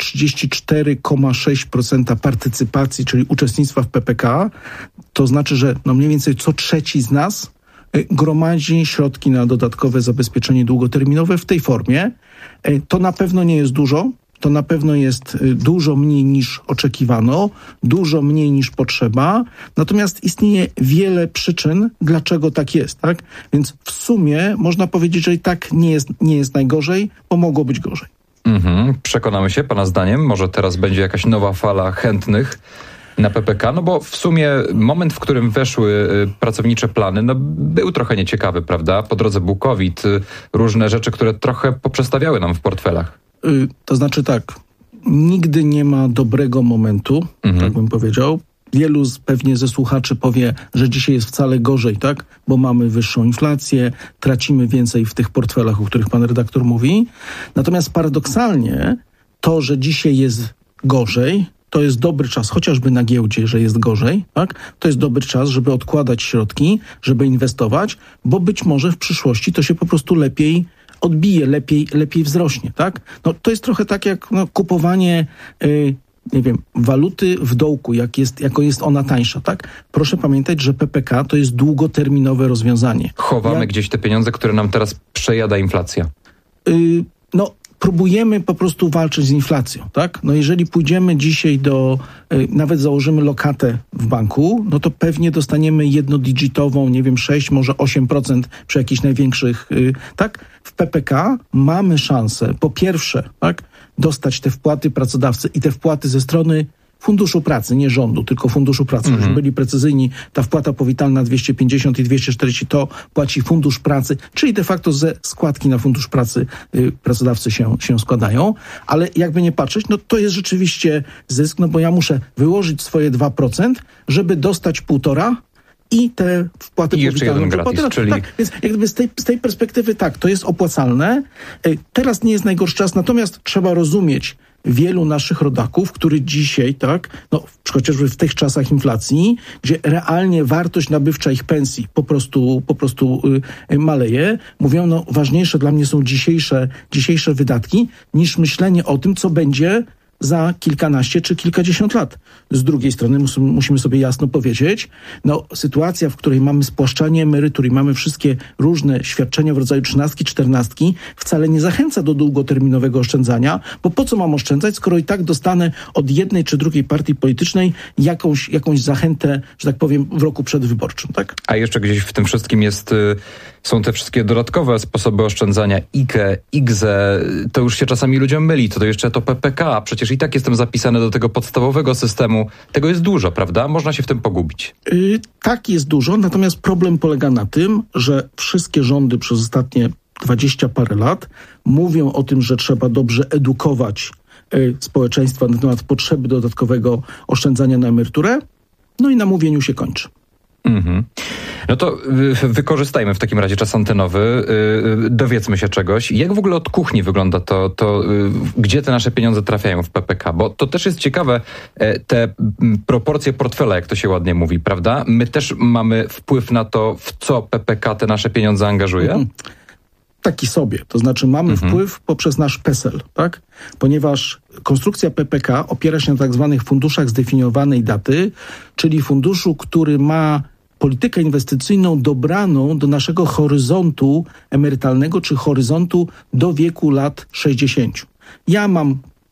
34,6% partycypacji, czyli uczestnictwa w PPK. To znaczy, że mniej więcej co trzeci z nas gromadzi środki na dodatkowe zabezpieczenie długoterminowe w tej formie. To na pewno nie jest dużo. To na pewno jest dużo mniej niż oczekiwano, dużo mniej niż potrzeba. Natomiast istnieje wiele przyczyn, dlaczego tak jest, tak? Więc w sumie można powiedzieć, że i tak nie jest najgorzej, bo mogło być gorzej. Przekonamy się, pana zdaniem, może teraz będzie jakaś nowa fala chętnych na PPK, no bo w sumie moment, w którym weszły pracownicze plany, no był trochę nieciekawy, prawda? Po drodze był COVID, różne rzeczy, które trochę poprzestawiały nam w portfelach. To znaczy tak, nigdy nie ma dobrego momentu, tak bym powiedział. Wielu pewnie ze słuchaczy powie, że dzisiaj jest wcale gorzej, tak? Bo mamy wyższą inflację, tracimy więcej w tych portfelach, o których pan redaktor mówi. Natomiast paradoksalnie to, że dzisiaj jest gorzej, to jest dobry czas, chociażby na giełdzie, że jest gorzej, tak? To jest dobry czas, żeby odkładać środki, żeby inwestować, bo być może w przyszłości to się po prostu lepiej odbije, lepiej wzrośnie, tak? No, to jest trochę tak jak kupowanie waluty w dołku, jako jest ona tańsza, tak? Proszę pamiętać, że PPK to jest długoterminowe rozwiązanie. Chowamy gdzieś te pieniądze, które nam teraz przejada inflacja. Próbujemy po prostu walczyć z inflacją, tak? No jeżeli pójdziemy dzisiaj nawet założymy lokatę w banku, no to pewnie dostaniemy jednodigitową, 6, może 8% przy jakichś największych, tak? W PPK mamy szansę, po pierwsze, tak? Dostać te wpłaty pracodawcy i te wpłaty ze strony Funduszu Pracy, nie rządu, tylko Funduszu Pracy. Żeby byli precyzyjni, ta wpłata powitalna 250 i 240 to płaci Fundusz Pracy, czyli de facto ze składki na Fundusz Pracy pracodawcy się składają. Ale jakby nie patrzeć, no to jest rzeczywiście zysk, no bo ja muszę wyłożyć swoje 2%, żeby dostać 1,5%, i te wpłaty i jeszcze jeden gratis, czyli... Tak, więc jakby z tej perspektywy tak, to jest opłacalne. Teraz nie jest najgorszy czas, natomiast trzeba rozumieć wielu naszych rodaków, którzy dzisiaj, tak, chociażby w tych czasach inflacji, gdzie realnie wartość nabywcza ich pensji po prostu maleje, mówią, ważniejsze dla mnie są dzisiejsze wydatki, niż myślenie o tym, co będzie za kilkanaście czy kilkadziesiąt lat. Z drugiej strony musimy sobie jasno powiedzieć, sytuacja, w której mamy spłaszczanie emerytur i mamy wszystkie różne świadczenia w rodzaju 13, 14, wcale nie zachęca do długoterminowego oszczędzania, bo po co mam oszczędzać, skoro i tak dostanę od jednej czy drugiej partii politycznej jakąś zachętę, że tak powiem, w roku przedwyborczym, tak? A jeszcze gdzieś w tym wszystkim są te wszystkie dodatkowe sposoby oszczędzania, IKE, IGZE, to już się czasami ludziom myli, to jeszcze to PPK, a przecież i tak jestem zapisany do tego podstawowego systemu. Tego jest dużo, prawda? Można się w tym pogubić. Tak, jest dużo, natomiast problem polega na tym, że wszystkie rządy przez ostatnie 20 parę lat mówią o tym, że trzeba dobrze edukować społeczeństwa na temat potrzeby dodatkowego oszczędzania na emeryturę, no i na mówieniu się kończy. No to wykorzystajmy w takim razie czas antenowy, dowiedzmy się czegoś. Jak w ogóle od kuchni wygląda to gdzie te nasze pieniądze trafiają w PPK? Bo to też jest ciekawe, te proporcje portfela, jak to się ładnie mówi, prawda? My też mamy wpływ na to, w co PPK te nasze pieniądze angażuje? Taki sobie. To znaczy mamy wpływ poprzez nasz PESEL, tak? Ponieważ konstrukcja PPK opiera się na tak zwanych funduszach zdefiniowanej daty, czyli funduszu, który ma politykę inwestycyjną dobraną do naszego horyzontu emerytalnego, czy horyzontu do wieku lat 60. Ja mam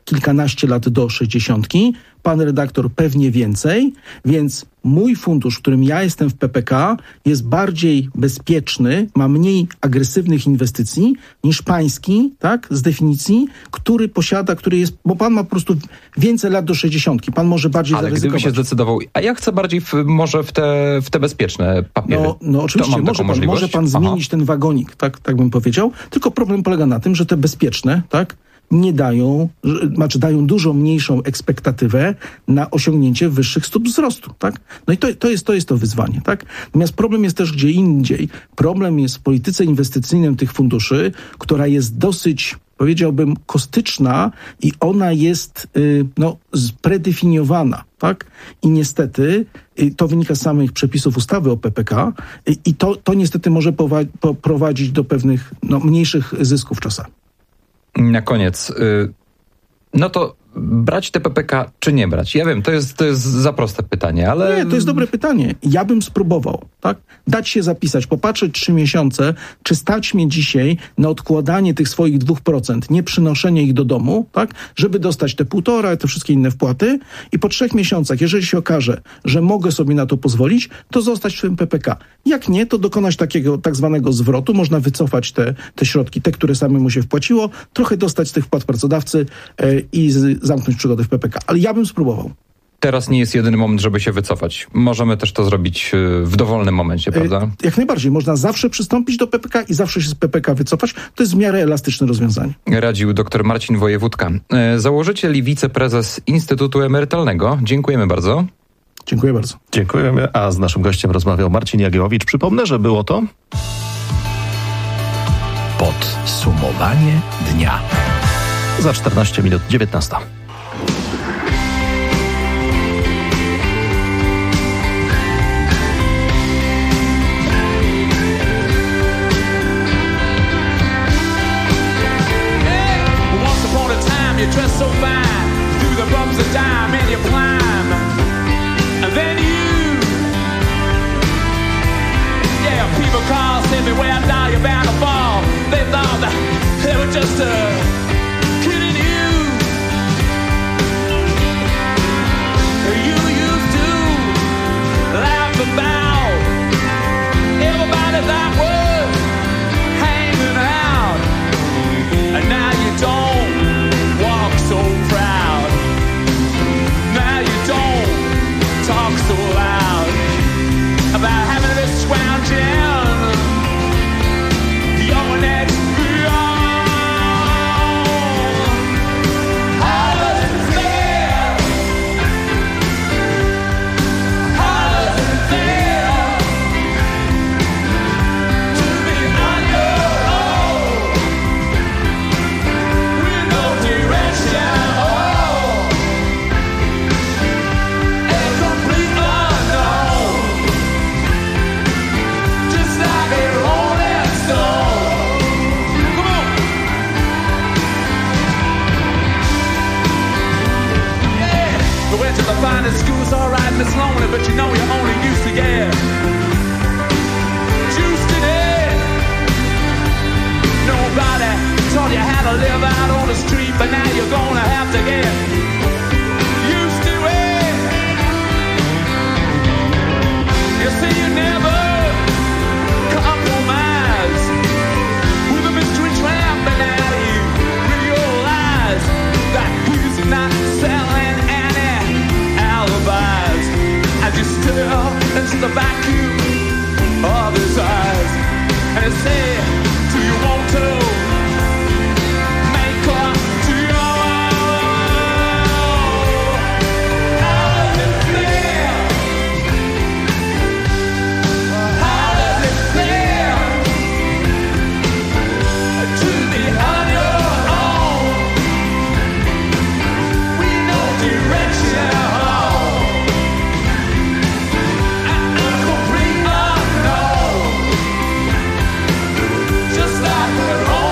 kilkanaście lat do 60, pan redaktor pewnie więcej, więc mój fundusz, w którym ja jestem w PPK, jest bardziej bezpieczny, ma mniej agresywnych inwestycji niż pański, tak, z definicji, który jest, bo pan ma po prostu więcej lat do 60, pan może bardziej zaryzykować. Ale gdyby się zdecydował, a ja chcę bardziej może w te bezpieczne papiery. No oczywiście, może pan zmienić ten wagonik, tak bym powiedział, tylko problem polega na tym, że te bezpieczne, tak, nie dają, dają dużo mniejszą ekspektatywę na osiągnięcie wyższych stóp wzrostu, tak? No i to jest to wyzwanie, tak? Natomiast problem jest też gdzie indziej. Problem jest w polityce inwestycyjnej tych funduszy, która jest dosyć, powiedziałbym, kostyczna i ona jest predefiniowana, tak? I niestety to wynika z samych przepisów ustawy o PPK i to niestety może prowadzić do pewnych mniejszych zysków czasami. Na koniec, no to brać te PPK czy nie brać? Ja wiem, to jest za proste pytanie, ale... Nie, to jest dobre pytanie. Ja bym spróbował, tak? Dać się zapisać, popatrzeć 3 miesiące, czy stać mnie dzisiaj na odkładanie tych swoich 2%, nie przynoszenie ich do domu, tak? Żeby dostać te 1,5, te wszystkie inne wpłaty i po 3 miesiącach, jeżeli się okaże, że mogę sobie na to pozwolić, to zostać w tym PPK. Jak nie, to dokonać takiego tak zwanego zwrotu, można wycofać te środki, te, które samemu się wpłaciło, trochę dostać z tych wpłat pracodawcy i zamknąć przygodę w PPK. Ale ja bym spróbował. Teraz nie jest jedyny moment, żeby się wycofać. Możemy też to zrobić w dowolnym momencie, prawda? Jak najbardziej. Można zawsze przystąpić do PPK i zawsze się z PPK wycofać. To jest w miarę elastyczne rozwiązanie. Radził dr Marcin Wojewódka, założyciel i wiceprezes Instytutu Emerytalnego. Dziękujemy bardzo. Dziękuję bardzo. Dziękujemy, a z naszym gościem rozmawiał Marcin Jagiełowicz. Przypomnę, że było to... Podsumowanie dnia. Za 14 minut 19. You dress so fine, through the bumps of dime and you climb, and then people call, say me where down you're bound to fall. They thought that they were just kidding you. You used to laugh about everybody that was hanging out, and now you don't walk so proud. Now you don't talk so loud about having this scrounging your next beyond. How does it feel? How does it feel to be on your own with no direction? To the finest school's alright and it's lonely, but you know you're only used to get juiced in it. Nobody taught you how to live out on the street, but now you're gonna have to get used to it. You see, you never compromise with a mystery tramp, but now you realize that he's not selling alibis, and you stare into the vacuum of his eyes, and you say, do you want to make love to your own? How does it feel? How does it feel to be on your own? We know direction. Just like we're all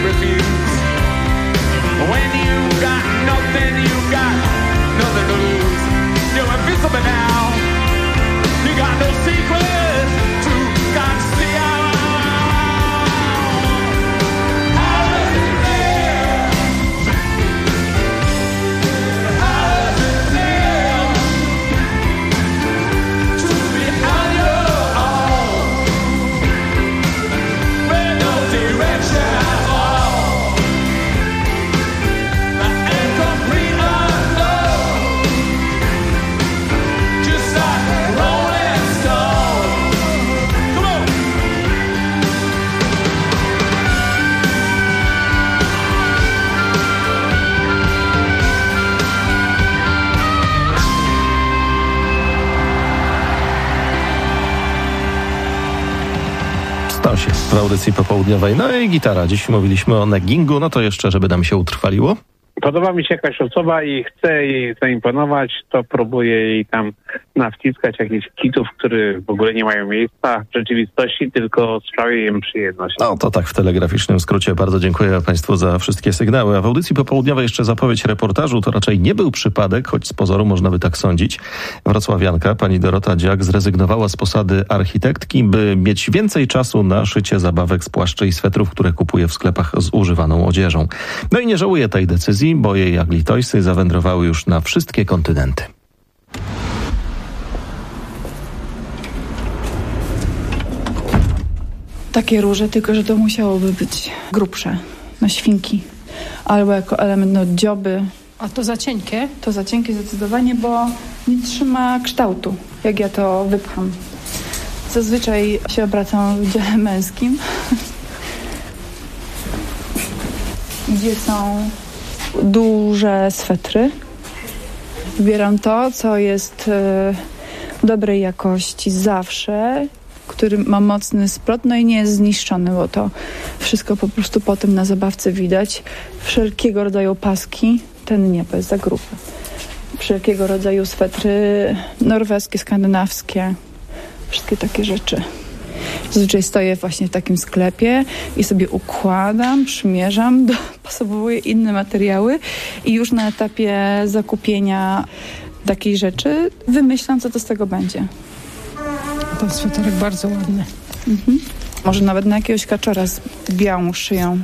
refuse. When you got nothing, you got nothing to lose. You're invisible now. You got no secrets to conceal. How does it feel? How does it feel to be on your own? With no direction at all. And complete unknown. Just like Rolling Stone. Come on. Stasiek w audycji popołudniowej. No i gitara. Dziś mówiliśmy o neggingu. No to jeszcze, żeby nam się utrwaliło. Podoba mi się jakaś osoba i chcę jej zaimponować, to próbuję jej tam nawciskać jakichś kitów, które w ogóle nie mają miejsca w rzeczywistości, tylko sprawię im przyjemność. No to tak w telegraficznym skrócie. Bardzo dziękuję Państwu za wszystkie sygnały. A w audycji popołudniowej jeszcze zapowiedź reportażu. To raczej nie był przypadek, choć z pozoru można by tak sądzić. Wrocławianka, pani Dorota Dziak, zrezygnowała z posady architektki, by mieć więcej czasu na szycie zabawek z płaszczy i swetrów, które kupuje w sklepach z używaną odzieżą. No i nie żałuje tej decyzji, bo jej Ugly Toysy zawędrowały już na wszystkie kontynenty. Takie róże, tylko że to musiałoby być grubsze, na świnki. Albo jako element dzioby. A to za cienkie? To za cienkie zdecydowanie, bo nie trzyma kształtu, jak ja to wypcham. Zazwyczaj się obracam w dziale męskim, gdzie są duże swetry. Wybieram to, co jest dobrej jakości zawsze, który ma mocny splot, no i nie jest zniszczony, bo to wszystko po prostu potem na zabawce widać. Wszelkiego rodzaju paski, ten nie, bo jest za gruby. Wszelkiego rodzaju swetry norweskie, skandynawskie, wszystkie takie rzeczy. Zazwyczaj stoję właśnie w takim sklepie i sobie układam, przymierzam, dopasowuję inne materiały i już na etapie zakupienia takiej rzeczy wymyślam, co to z tego będzie. Ten sweterek bardzo ładny. Mhm. Może nawet na jakiegoś kaczora z białą szyją.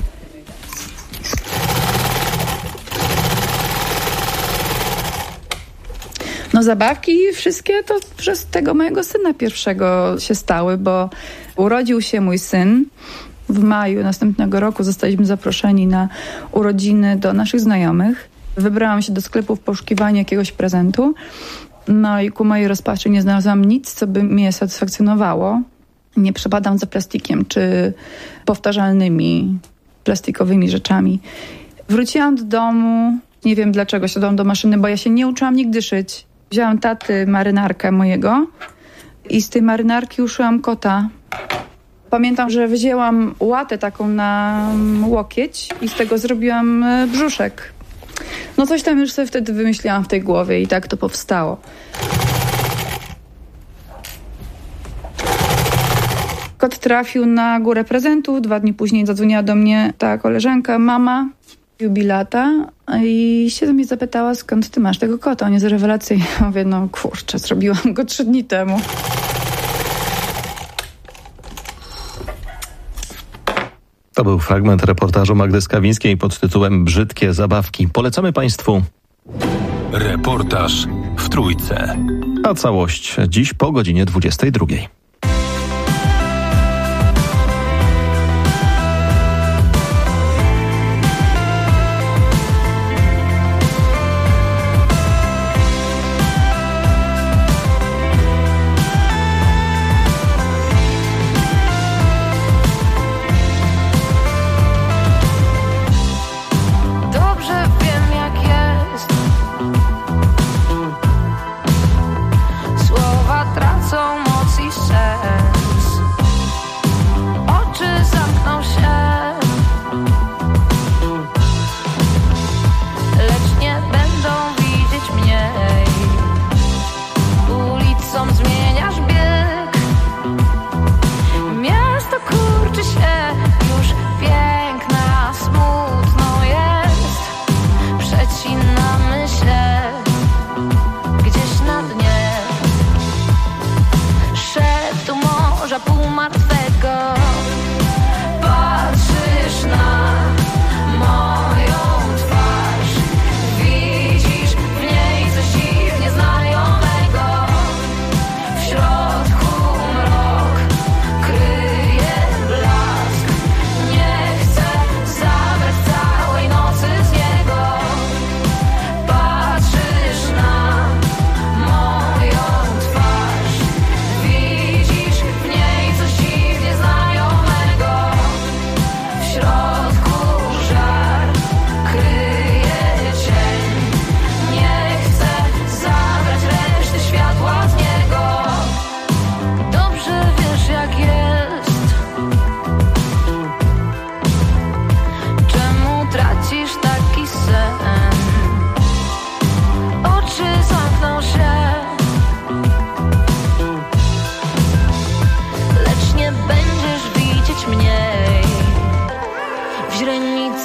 No zabawki wszystkie to przez tego mojego syna pierwszego się stały, bo urodził się mój syn. W maju następnego roku zostaliśmy zaproszeni na urodziny do naszych znajomych. Wybrałam się do sklepu w poszukiwaniu jakiegoś prezentu. No i ku mojej rozpaczy nie znalazłam nic, co by mnie satysfakcjonowało. Nie przepadam za plastikiem czy powtarzalnymi plastikowymi rzeczami. Wróciłam do domu, nie wiem dlaczego, siadłam do maszyny, bo ja się nie uczyłam nigdy szyć. Wzięłam taty marynarkę mojego i z tej marynarki uszyłam kota. Pamiętam, że wzięłam łatę taką na łokieć i z tego zrobiłam brzuszek. No coś tam już sobie wtedy wymyśliłam w tej głowie i tak to powstało. Kot trafił na górę prezentów. 2 dni później zadzwoniła do mnie ta koleżanka, mama jubilata i się mnie zapytała, skąd ty masz tego kota? On jest rewelacyjny. Mówię, no kurczę, zrobiłam go 3 dni temu. To był fragment reportażu Magdy Skawińskiej pod tytułem Brzydkie zabawki. Polecamy Państwu Reportaż w Trójce. A całość dziś po godzinie 22. Dobrze wiem, jak jest. Słowa tracą moc i sens.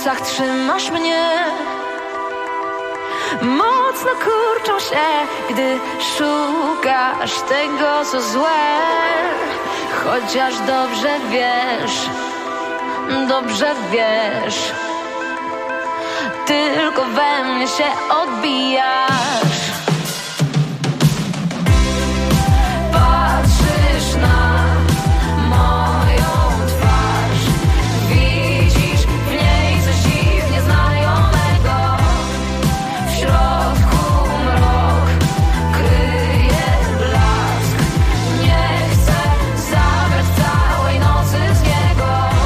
plecach trzymasz mnie. Mocno kurczą się, gdy szukasz tego, co złe. Chociaż dobrze wiesz, tylko we mnie się odbijasz. Patrzysz na moją twarz, widzisz w niej coś dziwnie znajomego. W środku mrok kryje blask. Nie chcę zabrać całej nocy z niego.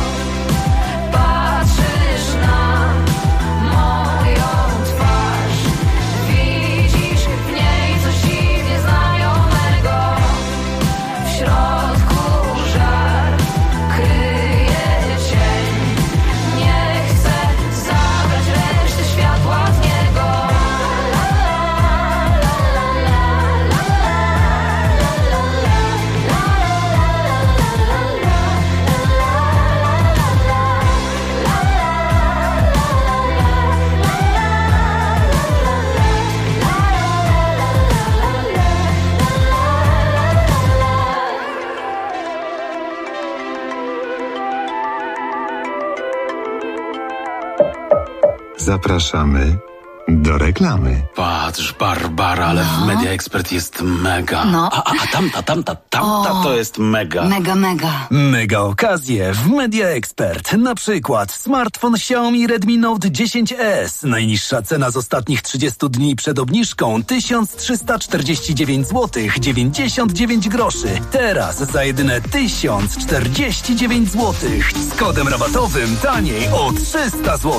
Patrzysz na moją twarz, widzisz w niej coś dziwnie znajomego. W środku żar kryje cień. Nie chcę zabrać reszty światła z niego. Zapraszamy do reklamy. Patrz, Barbara, ale w Media Expert jest mega. No. A tamta to jest mega. Mega. Mega okazje w Media Expert. Na przykład smartfon Xiaomi Redmi Note 10S. Najniższa cena z ostatnich 30 dni przed obniżką 1349 zł 99 groszy. Teraz za jedyne 1049 zł. Z kodem rabatowym taniej o 300 zł.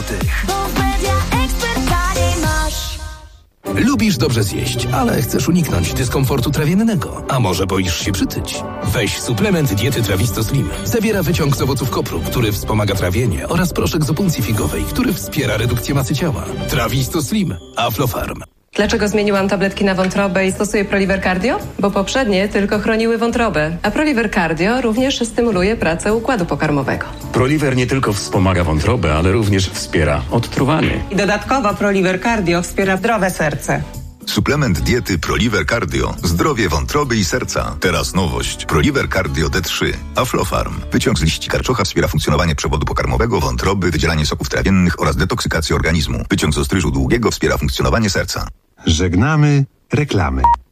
Lubisz dobrze zjeść, ale chcesz uniknąć dyskomfortu trawiennego. A może boisz się przytyć? Weź suplement diety Trawisto Slim. Zawiera wyciąg z owoców kopru, który wspomaga trawienie, oraz proszek z opuncji figowej, który wspiera redukcję masy ciała. Trawisto Slim. Aflofarm. Dlaczego zmieniłam tabletki na wątrobę i stosuję Proliver Cardio? Bo poprzednie tylko chroniły wątrobę, a Proliver Cardio również stymuluje pracę układu pokarmowego. Proliver nie tylko wspomaga wątrobę, ale również wspiera odtruwanie. I dodatkowo Proliver Cardio wspiera zdrowe serce. Suplement diety Proliver Cardio. Zdrowie wątroby i serca. Teraz nowość. Proliver Cardio D3. Aflofarm. Wyciąg z liści karczocha wspiera funkcjonowanie przewodu pokarmowego, wątroby, wydzielanie soków trawiennych oraz detoksykację organizmu. Wyciąg z ostryżu długiego wspiera funkcjonowanie serca. Żegnamy reklamy.